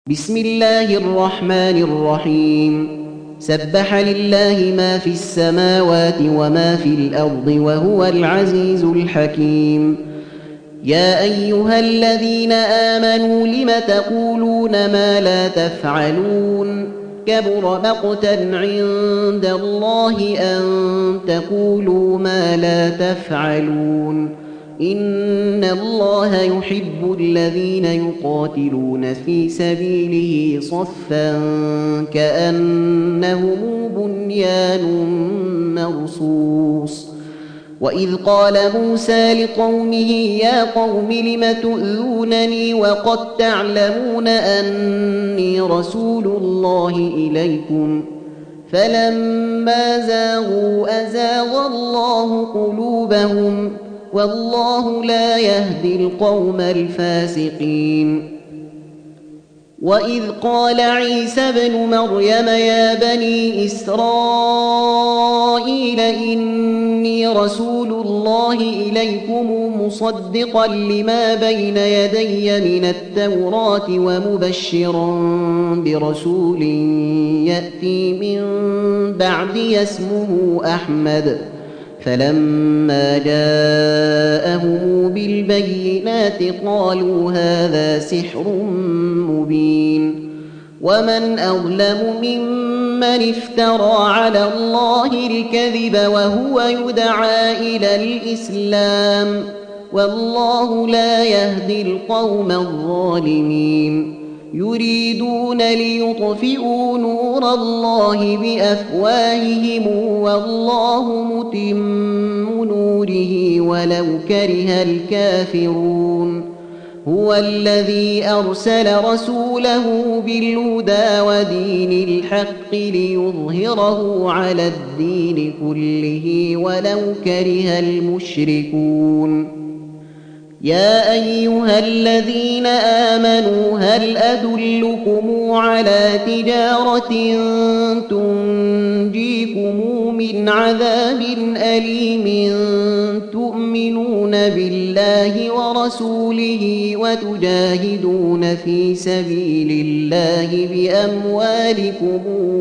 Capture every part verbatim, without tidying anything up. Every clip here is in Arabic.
بسم الله الرحمن الرحيم سبح لله ما في السماوات وما في الأرض وهو العزيز الحكيم يا أيها الذين آمنوا لم تقولون ما لا تفعلون كبر مقتا عند الله أن تقولوا ما لا تفعلون إن الله يحب الذين يقاتلون في سبيله صفا كأنهم بنيان مرصوص وإذ قال موسى لقومه يا قوم لم تؤذونني وقد تعلمون أني رسول الله إليكم فلما زاغوا أزاغ الله قلوبهم والله لا يهدي القوم الفاسقين وإذ قال عيسى ابن مريم يا بني إسرائيل إني رسول الله إليكم مصدقا لما بين يدي من التوراة ومبشرا برسول يأتي من بعدي اسمه أحمد فلما جاءهم بالبينات قالوا هذا سحر مبين ومن أظلم ممن افترى على الله الكذب وهو يدعى إلى الإسلام والله لا يهدي القوم الظالمين يريدون ليطفئوا نور الله بأفواههم والله متم نوره ولو كره الكافرون هو الذي أرسل رسوله بالهدى ودين الحق ليظهره على الدين كله ولو كره المشركون يا أيها الذين آمنوا هل أدلكم على تجارة تنجيكم من عذاب أليم تؤمنون بالله ورسوله وتجاهدون في سبيل الله بأموالكم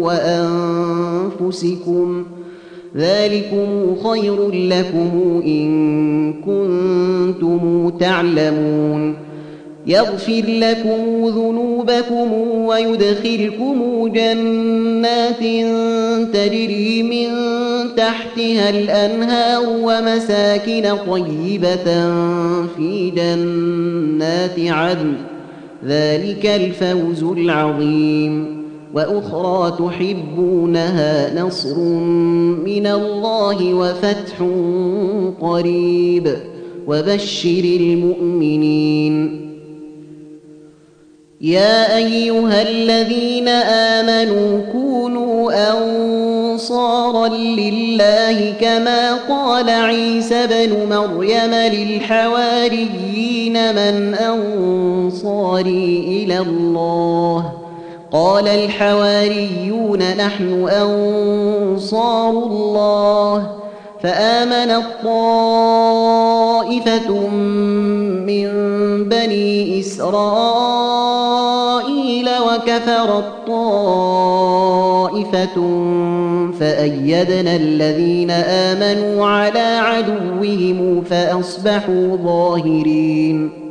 وأنفسكم ذلكم خير لكم إن كنتم تعلمون يغفر لكم ذنوبكم ويدخلكم جنات تجري من تحتها الأنهار ومساكن طيبة في جنات عدن ذلك الفوز العظيم وأخرى تحبونها نصر من الله وفتح قريب وبشر المؤمنين يا أيها الذين آمنوا كونوا أنصارا لله كما قال عيسى ابن مريم للحواريين من أنصاري إلى الله قال الحواريون نحن أنصار الله فآمنت طائفة من بني إسرائيل وكفرت طائفة فأيدنا الذين آمنوا على عدوهم فأصبحوا ظاهرين